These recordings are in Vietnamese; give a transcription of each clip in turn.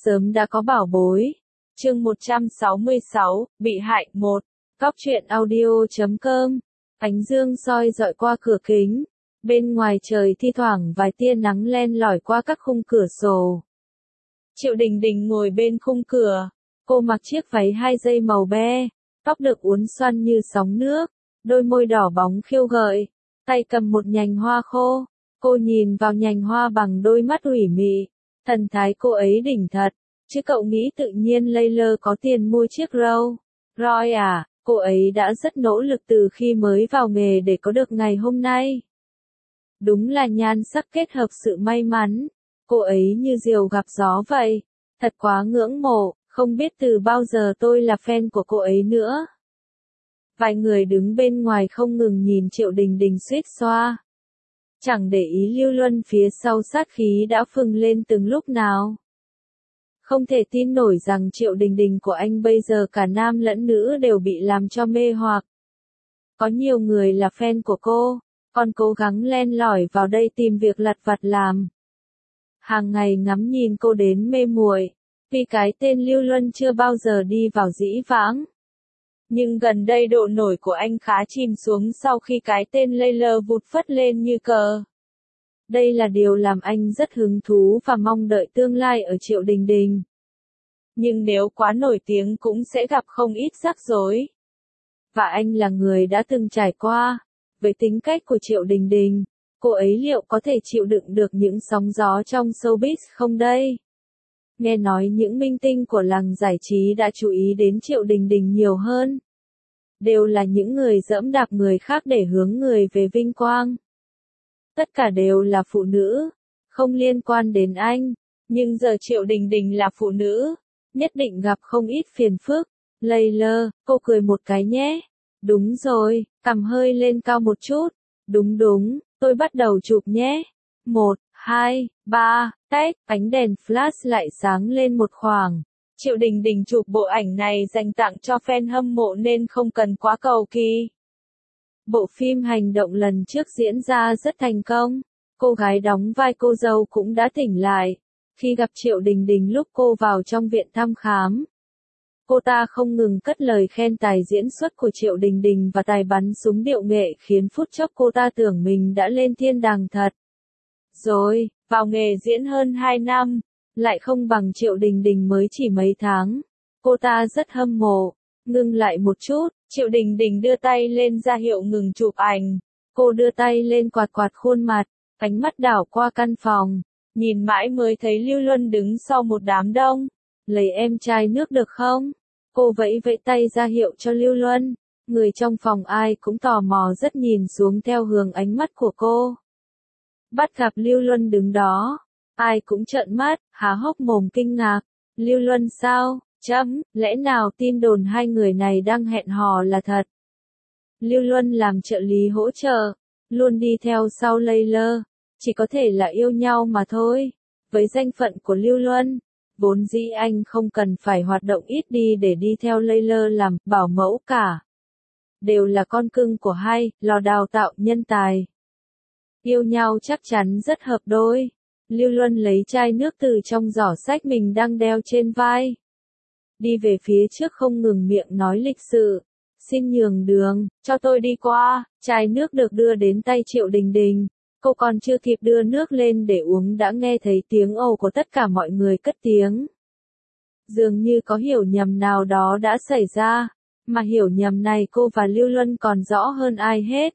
Sớm đã có bảo bối. Chương 166, bị hại 1. Cóc truyện audio.com. Ánh dương soi dọi qua cửa kính. Bên ngoài trời thi thoảng vài tia nắng len lỏi qua các khung cửa sổ. Triệu Đình Đình ngồi bên khung cửa. Cô mặc chiếc váy 2 dây màu be, tóc được uốn xoăn như sóng nước, đôi môi đỏ bóng khiêu gợi, tay cầm một nhành hoa khô. Cô nhìn vào nhành hoa bằng đôi mắt ủy mị. Thần thái cô ấy đỉnh thật, chứ cậu nghĩ tự nhiên Layla có tiền mua chiếc Rolls Royce à? Cô ấy đã rất nỗ lực từ khi mới vào nghề để có được ngày hôm nay. Đúng là nhan sắc kết hợp sự may mắn. Cô ấy như diều gặp gió vậy. Thật quá ngưỡng mộ, không biết từ bao giờ tôi là fan của cô ấy nữa. Vài người đứng bên ngoài không ngừng nhìn Triệu Đình Đình suýt xoa. Chẳng để ý Lưu Luân phía sau sát khí đã phừng lên từng lúc nào. Không thể tin nổi rằng Triệu Đình Đình của anh bây giờ cả nam lẫn nữ đều bị làm cho mê hoặc. Có nhiều người là fan của cô, còn cố gắng len lỏi vào đây tìm việc lặt vặt làm. Hàng ngày ngắm nhìn cô đến mê muội, vì cái tên Lưu Luân chưa bao giờ đi vào dĩ vãng. Nhưng gần đây độ nổi của anh khá chìm xuống sau khi cái tên Layla vụt phất lên như cờ. Đây là điều làm anh rất hứng thú và mong đợi tương lai ở Triệu Đình Đình. Nhưng nếu quá nổi tiếng cũng sẽ gặp không ít rắc rối. Và anh là người đã từng trải qua. Với tính cách của Triệu Đình Đình, cô ấy liệu có thể chịu đựng được những sóng gió trong showbiz không đây? Nghe nói những minh tinh của làng giải trí đã chú ý đến Triệu Đình Đình nhiều hơn. Đều là những người giẫm đạp người khác để hướng người về vinh quang. Tất cả đều là phụ nữ, không liên quan đến anh. Nhưng giờ Triệu Đình Đình là phụ nữ, nhất định gặp không ít phiền phức. Layla, cô cười một cái nhé. Đúng rồi, cằm hơi lên cao một chút. Đúng, tôi bắt đầu chụp nhé. 1, 2, 3, tách, ánh đèn flash lại sáng lên một khoảng. Triệu Đình Đình chụp bộ ảnh này dành tặng cho fan hâm mộ nên không cần quá cầu kỳ. Bộ phim hành động lần trước diễn ra rất thành công. Cô gái đóng vai cô dâu cũng đã tỉnh lại. Khi gặp Triệu Đình Đình lúc cô vào trong viện thăm khám, cô ta không ngừng cất lời khen tài diễn xuất của Triệu Đình Đình và tài bắn súng điệu nghệ khiến phút chốc cô ta tưởng mình đã lên thiên đàng thật. Rồi, vào nghề diễn hơn 2 năm, lại không bằng Triệu Đình Đình mới chỉ mấy tháng. Cô ta rất hâm mộ. Ngưng lại một chút, Triệu Đình Đình đưa tay lên ra hiệu ngừng chụp ảnh. Cô đưa tay lên quạt quạt khuôn mặt, ánh mắt đảo qua căn phòng. Nhìn mãi mới thấy Lưu Luân đứng sau một đám đông. Lấy em chai nước được không? Cô vẫy vẫy tay ra hiệu cho Lưu Luân. Người trong phòng ai cũng tò mò rất nhìn xuống theo hướng ánh mắt của cô. Bắt gặp Lưu Luân đứng đó, ai cũng trợn mắt, há hốc mồm kinh ngạc. Lưu Luân sao? Lẽ nào tin đồn hai người này đang hẹn hò là thật? Lưu Luân làm trợ lý hỗ trợ, luôn đi theo sau Layla, chỉ có thể là yêu nhau mà thôi. Với danh phận của Lưu Luân, vốn dĩ anh không cần phải hoạt động ít đi để đi theo Layla làm bảo mẫu cả. Đều là con cưng của hai, lò đào tạo nhân tài. Yêu nhau chắc chắn rất hợp đôi. Lưu Luân lấy chai nước từ trong giỏ xách mình đang đeo trên vai. Đi về phía trước không ngừng miệng nói lịch sự. Xin nhường đường, cho tôi đi qua. Chai nước được đưa đến tay Triệu Đình Đình. Cô còn chưa kịp đưa nước lên để uống đã nghe thấy tiếng ồ của tất cả mọi người cất tiếng. Dường như có hiểu nhầm nào đó đã xảy ra. Mà hiểu nhầm này cô và Lưu Luân còn rõ hơn ai hết.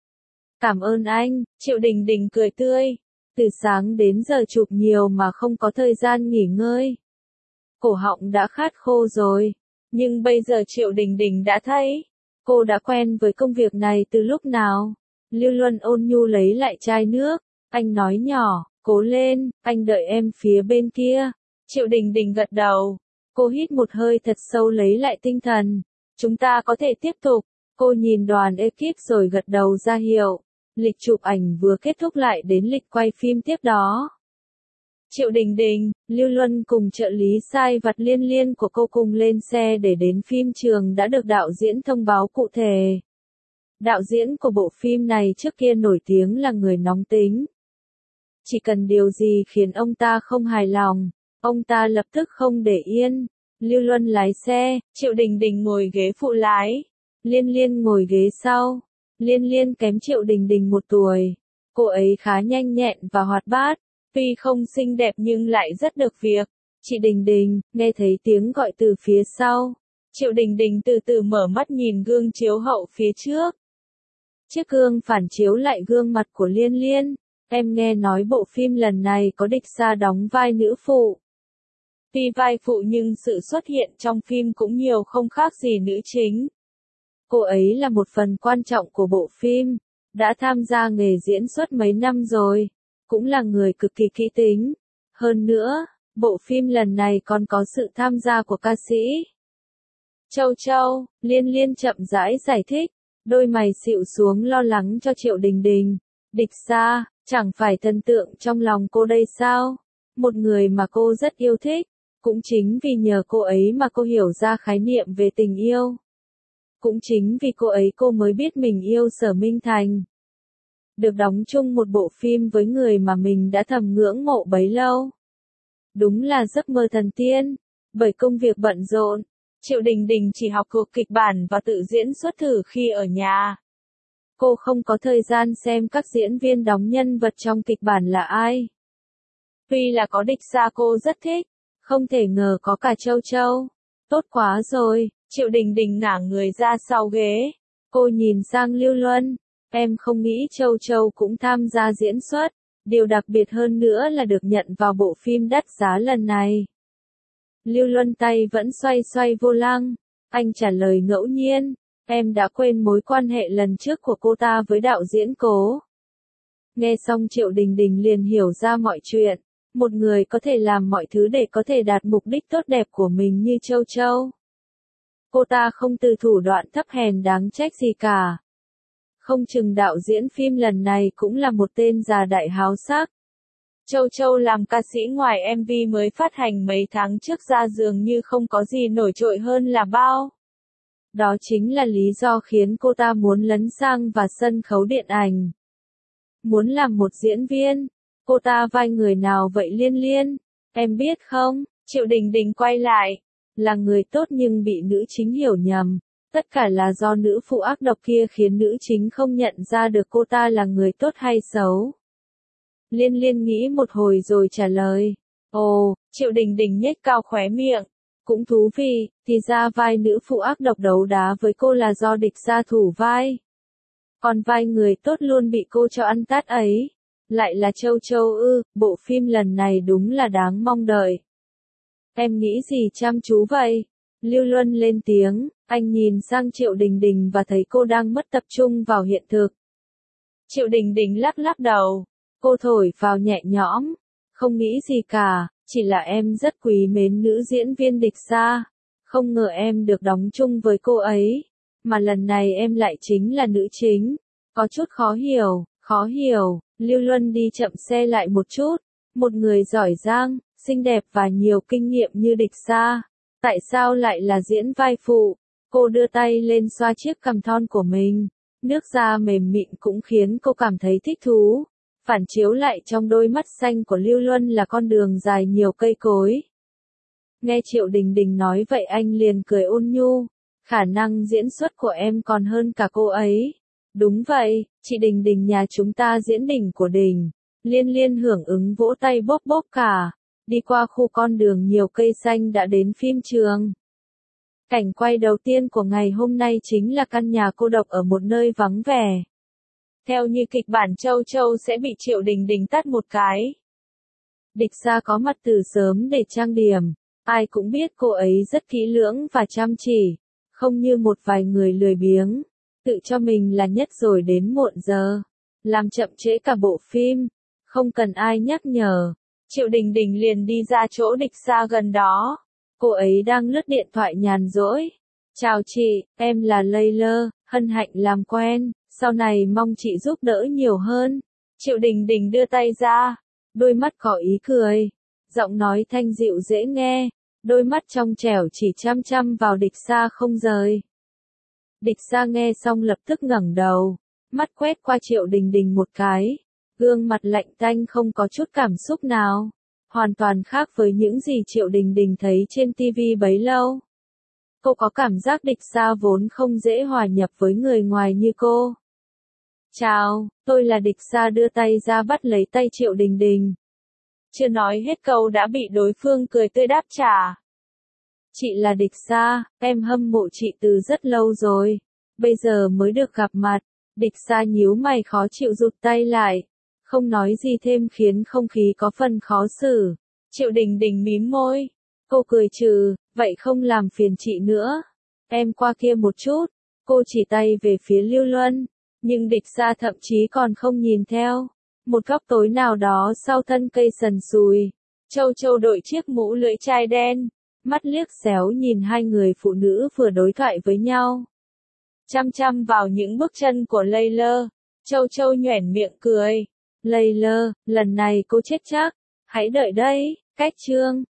Cảm ơn anh, Triệu Đình Đình cười tươi. Từ sáng đến giờ chụp nhiều mà không có thời gian nghỉ ngơi. Cổ họng đã khát khô rồi. Nhưng bây giờ Triệu Đình Đình đã thấy. Cô đã quen với công việc này từ lúc nào. Lưu Luân ôn nhu lấy lại chai nước. Anh nói nhỏ, cố lên, anh đợi em phía bên kia. Triệu Đình Đình gật đầu. Cô hít một hơi thật sâu lấy lại tinh thần. Chúng ta có thể tiếp tục. Cô nhìn đoàn ekip rồi gật đầu ra hiệu. Lịch chụp ảnh vừa kết thúc lại đến lịch quay phim tiếp đó. Triệu Đình Đình, Lưu Luân cùng trợ lý sai vặt Liên Liên của cô cùng lên xe để đến phim trường đã được đạo diễn thông báo cụ thể. Đạo diễn của bộ phim này trước kia nổi tiếng là người nóng tính. Chỉ cần điều gì khiến ông ta không hài lòng, Ông ta lập tức không để yên. Lưu Luân lái xe, Triệu Đình Đình ngồi ghế phụ lái. Liên Liên ngồi ghế sau. Liên Liên kém Triệu Đình Đình 1 tuổi. Cô ấy khá nhanh nhẹn và hoạt bát. Tuy không xinh đẹp nhưng lại rất được việc. Chị Đình Đình, nghe thấy tiếng gọi từ phía sau. Triệu Đình Đình từ từ mở mắt nhìn gương chiếu hậu phía trước. Chiếc gương phản chiếu lại gương mặt của Liên Liên. Em nghe nói bộ phim lần này có Địch Sa đóng vai nữ phụ. Tuy vai phụ nhưng sự xuất hiện trong phim cũng nhiều không khác gì nữ chính. Cô ấy là một phần quan trọng của bộ phim, đã tham gia nghề diễn suốt mấy năm rồi, cũng là người cực kỳ kỹ tính. Hơn nữa, bộ phim lần này còn có sự tham gia của ca sĩ Châu Châu. Liên Liên chậm rãi giải thích, đôi mày xịu xuống lo lắng cho Triệu Đình Đình. Địch Sa, chẳng phải thần tượng trong lòng cô đây sao? Một người mà cô rất yêu thích. Cũng chính vì nhờ cô ấy mà cô hiểu ra khái niệm về tình yêu. Cũng chính vì cô ấy cô mới biết mình yêu Sở Minh Thành. Được đóng chung một bộ phim với người mà mình đã thầm ngưỡng mộ bấy lâu. Đúng là giấc mơ thần tiên. Bởi công việc bận rộn, Triệu Đình Đình chỉ học thuộc kịch bản và tự diễn xuất thử khi ở nhà. Cô không có thời gian xem các diễn viên đóng nhân vật trong kịch bản là ai. Tuy là có Địch Sa cô rất thích. Không thể ngờ có cả Châu Châu. Tốt quá rồi, Triệu Đình Đình ngả người ra sau ghế. Cô nhìn sang Lưu Luân. Em không nghĩ Châu Châu cũng tham gia diễn xuất. Điều đặc biệt hơn nữa là được nhận vào bộ phim đắt giá lần này. Lưu Luân tay vẫn xoay xoay vô lăng. Anh trả lời ngẫu nhiên. Em đã quên mối quan hệ lần trước của cô ta với đạo diễn Cố. Nghe xong Triệu Đình Đình liền hiểu ra mọi chuyện. Một người có thể làm mọi thứ để có thể đạt mục đích tốt đẹp của mình như Châu Châu. Cô ta không từ thủ đoạn thấp hèn đáng trách gì cả. Không chừng đạo diễn phim lần này cũng là một tên già đại háo sắc. Châu Châu làm ca sĩ ngoài MV mới phát hành mấy tháng trước ra dường như không có gì nổi trội hơn là bao. Đó chính là lý do khiến cô ta muốn lấn sang vào sân khấu điện ảnh. Muốn làm một diễn viên. Cô ta vai người nào vậy Liên Liên? Em biết không? Triệu Đình Đình quay lại. Là người tốt nhưng bị nữ chính hiểu nhầm. Tất cả là do nữ phụ ác độc kia khiến nữ chính không nhận ra được cô ta là người tốt hay xấu. Liên Liên nghĩ một hồi rồi trả lời. Ồ, Triệu Đình Đình nhếch cao khóe miệng. Cũng thú vị, thì ra vai nữ phụ ác độc đấu đá với cô là do Địch Sa thủ vai. Còn vai người tốt luôn bị cô cho ăn tát ấy. Lại là Châu Châu ư, bộ phim lần này đúng là đáng mong đợi. Em nghĩ gì chăm chú vậy? Lưu Luân lên tiếng, anh nhìn sang Triệu Đình Đình và thấy cô đang mất tập trung vào hiện thực. Triệu Đình Đình lắc lắc đầu, cô thổi phào nhẹ nhõm, không nghĩ gì cả, chỉ là em rất quý mến nữ diễn viên Địch Sa. Không ngờ em được đóng chung với cô ấy, mà lần này em lại chính là nữ chính. Có chút khó hiểu. Lưu Luân đi chậm xe lại một chút. Một người giỏi giang, xinh đẹp và nhiều kinh nghiệm như Địch Sa. Tại sao lại là diễn vai phụ? Cô đưa tay lên xoa chiếc cằm thon của mình. Nước da mềm mịn cũng khiến cô cảm thấy thích thú. Phản chiếu lại trong đôi mắt xanh của Lưu Luân là con đường dài nhiều cây cối. Nghe Triệu Đình Đình nói vậy anh liền cười ôn nhu. Khả năng diễn xuất của em còn hơn cả cô ấy. Đúng vậy, chị Đình Đình nhà chúng ta diễn đỉnh của đỉnh. Liên Liên hưởng ứng vỗ tay bóp bóp cả. Đi qua khu con đường nhiều cây xanh đã đến phim trường. Cảnh quay đầu tiên của ngày hôm nay chính là căn nhà cô độc ở một nơi vắng vẻ. Theo như kịch bản Châu Châu sẽ bị Triệu Đình Đình tát một cái. Địch Sa có mặt từ sớm để trang điểm. Ai cũng biết cô ấy rất kỹ lưỡng và chăm chỉ. Không như một vài người lười biếng. Tự cho mình là nhất rồi đến muộn giờ. Làm chậm trễ cả bộ phim. Không cần ai nhắc nhở. Triệu Đình Đình liền đi ra chỗ Địch Sa gần đó. Cô ấy đang lướt điện thoại nhàn rỗi. Chào chị, em là Layla, hân hạnh làm quen. Sau này mong chị giúp đỡ nhiều hơn. Triệu Đình Đình đưa tay ra. Đôi mắt có ý cười. Giọng nói thanh dịu dễ nghe. Đôi mắt trong trẻo chỉ chăm chăm vào Địch Sa không rời. Địch Sa nghe xong lập tức ngẩng đầu. Mắt quét qua Triệu Đình Đình một cái. Gương mặt lạnh tanh không có chút cảm xúc nào. hoàn toàn khác với những gì Triệu Đình Đình thấy trên TV bấy lâu. Cô có cảm giác Địch Sa vốn không dễ hòa nhập với người ngoài như cô. Chào, tôi là Địch Sa, đưa tay ra bắt lấy tay Triệu Đình Đình. Chưa nói hết câu đã bị đối phương cười tươi đáp trả. Chị là Địch Sa, em hâm mộ chị từ rất lâu rồi. Bây giờ mới được gặp mặt. Địch Sa nhíu mày khó chịu rụt tay lại. Không nói gì thêm khiến không khí có phần khó xử. Triệu Đình Đình mím môi. Cô cười trừ, vậy không làm phiền chị nữa. Em qua kia một chút. Cô chỉ tay về phía Lưu Luân. Nhưng Địch Sa thậm chí còn không nhìn theo. Một góc tối nào đó sau thân cây sần sùi. Châu Châu đội chiếc mũ lưỡi chai đen. Mắt liếc xéo nhìn hai người phụ nữ vừa đối thoại với nhau. Chăm chăm vào những bước chân của Layla. Châu Châu nhoẻn miệng cười. Layla, lần này cô chết chắc. Hãy đợi đấy, cách chương.